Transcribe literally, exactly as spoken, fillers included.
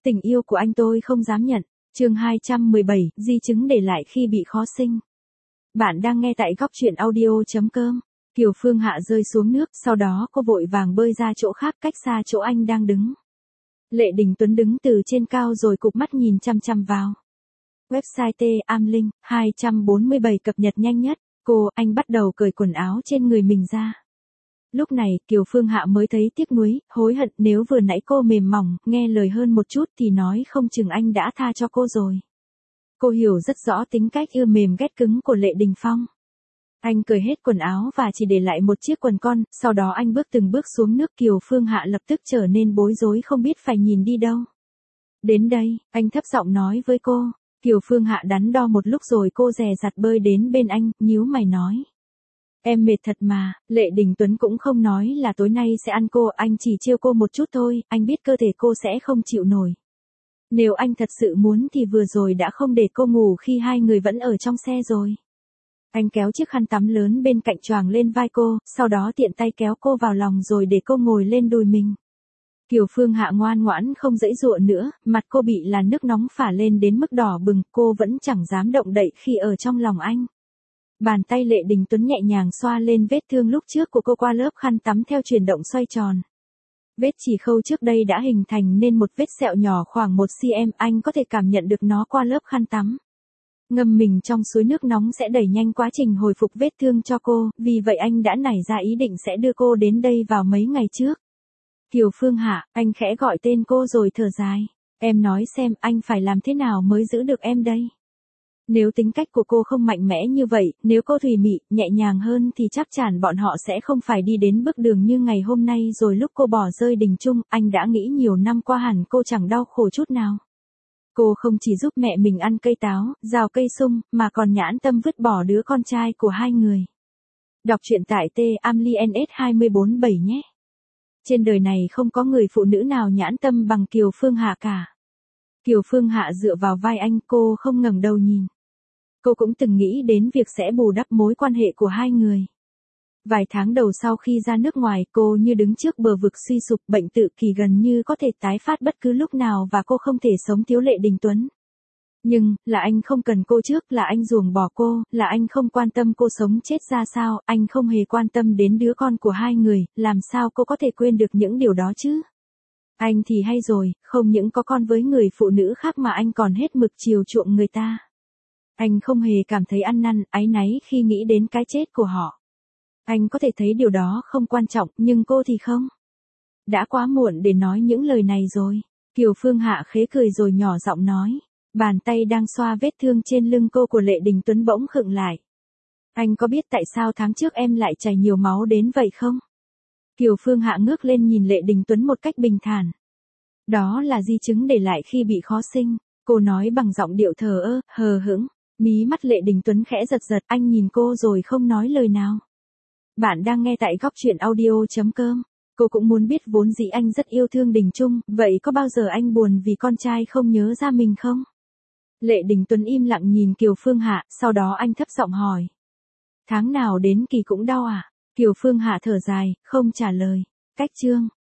Tình yêu của anh tôi không dám nhận. Chương hai trăm mười bảy, di chứng để lại khi bị khó sinh. Bạn đang nghe tại góc truyện audio chấm com. Kiều Phương Hạ rơi xuống nước, sau đó cô vội vàng bơi ra chỗ khác cách xa chỗ anh đang đứng. Lệ Đình Tuấn đứng từ trên cao rồi cụp mắt nhìn chăm chăm vào. Website T Am Linh, hai trăm bốn mươi bảy cập nhật nhanh nhất. Cô, anh bắt đầu cởi quần áo trên người mình ra. Lúc này, Kiều Phương Hạ mới thấy tiếc nuối, hối hận nếu vừa nãy cô mềm mỏng, nghe lời hơn một chút thì nói không chừng anh đã tha cho cô rồi. Cô hiểu rất rõ tính cách ưa mềm ghét cứng của Lệ Đình Phong. Anh cởi hết quần áo và chỉ để lại một chiếc quần con, sau đó anh bước từng bước xuống nước. Kiều Phương Hạ lập tức trở nên bối rối không biết phải nhìn đi đâu. Đến đây, anh thấp giọng nói với cô. Kiều Phương Hạ đắn đo một lúc rồi cô dè dặt bơi đến bên anh, nhíu mày nói. Em mệt thật mà. Lệ Đình Tuấn cũng không nói là tối nay sẽ ăn cô, anh chỉ trêu cô một chút thôi, anh biết cơ thể cô sẽ không chịu nổi. Nếu anh thật sự muốn thì vừa rồi đã không để cô ngủ khi hai người vẫn ở trong xe rồi. Anh kéo chiếc khăn tắm lớn bên cạnh choàng lên vai cô, sau đó tiện tay kéo cô vào lòng rồi để cô ngồi lên đùi mình. Kiều Phương Hạ ngoan ngoãn không giãy giụa nữa, mặt cô bị làn nước nóng phả lên đến mức đỏ bừng, cô vẫn chẳng dám động đậy khi ở trong lòng anh. Bàn tay Lệ Đình Tuấn nhẹ nhàng xoa lên vết thương lúc trước của cô qua lớp khăn tắm theo chuyển động xoay tròn. Vết chỉ khâu trước đây đã hình thành nên một vết sẹo nhỏ khoảng một xăng-ti-mét, anh có thể cảm nhận được nó qua lớp khăn tắm. Ngâm mình trong suối nước nóng sẽ đẩy nhanh quá trình hồi phục vết thương cho cô, vì vậy anh đã nảy ra ý định sẽ đưa cô đến đây vào mấy ngày trước. Kiều Phương Hạ, anh khẽ gọi tên cô rồi thở dài. Em nói xem anh phải làm thế nào mới giữ được em đây? Nếu tính cách của cô không mạnh mẽ như vậy, nếu cô thùy mị, nhẹ nhàng hơn thì chắc chắn bọn họ sẽ không phải đi đến bước đường như ngày hôm nay rồi lúc cô bỏ rơi Đình Trung, anh đã nghĩ nhiều năm qua hẳn cô chẳng đau khổ chút nào. Cô không chỉ giúp mẹ mình ăn cây táo, rào cây sung, mà còn nhãn tâm vứt bỏ đứa con trai của hai người. Đọc truyện tại T Am Li N S hai bốn bảy nhé. Trên đời này không có người phụ nữ nào nhãn tâm bằng Kiều Phương Hạ cả. Kiều Phương Hạ dựa vào vai anh, cô không ngẩng đầu nhìn. Cô cũng từng nghĩ đến việc sẽ bù đắp mối quan hệ của hai người. Vài tháng đầu sau khi ra nước ngoài, cô như đứng trước bờ vực suy sụp, bệnh tự kỷ gần như có thể tái phát bất cứ lúc nào và cô không thể sống thiếu Lệ Đình Tuấn. Nhưng, là anh không cần cô trước, là anh ruồng bỏ cô, là anh không quan tâm cô sống chết ra sao, anh không hề quan tâm đến đứa con của hai người, làm sao cô có thể quên được những điều đó chứ? Anh thì hay rồi, không những có con với người phụ nữ khác mà anh còn hết mực chiều chuộng người ta. Anh không hề cảm thấy ăn năn, áy náy khi nghĩ đến cái chết của họ. Anh có thể thấy điều đó không quan trọng, nhưng cô thì không. Đã quá muộn để nói những lời này rồi. Kiều Phương Hạ khế cười rồi nhỏ giọng nói. Bàn tay đang xoa vết thương trên lưng cô của Lệ Đình Tuấn bỗng khựng lại. Anh có biết tại sao tháng trước em lại chảy nhiều máu đến vậy không? Kiều Phương Hạ ngước lên nhìn Lệ Đình Tuấn một cách bình thản. Đó là di chứng để lại khi bị khó sinh. Cô nói bằng giọng điệu thờ ơ, hờ hững. Mí mắt Lệ Đình Tuấn khẽ giật giật, anh nhìn cô rồi không nói lời nào. Bạn đang nghe tại góc truyện audio chấm com. Cô cũng muốn biết vốn dĩ anh rất yêu thương Đình Trung, vậy có bao giờ anh buồn vì con trai không nhớ ra mình không? Lệ Đình Tuấn im lặng nhìn Kiều Phương Hạ, sau đó anh thấp giọng hỏi. Tháng nào đến kỳ cũng đau à? Kiều Phương Hạ thở dài, không trả lời. Cách chương.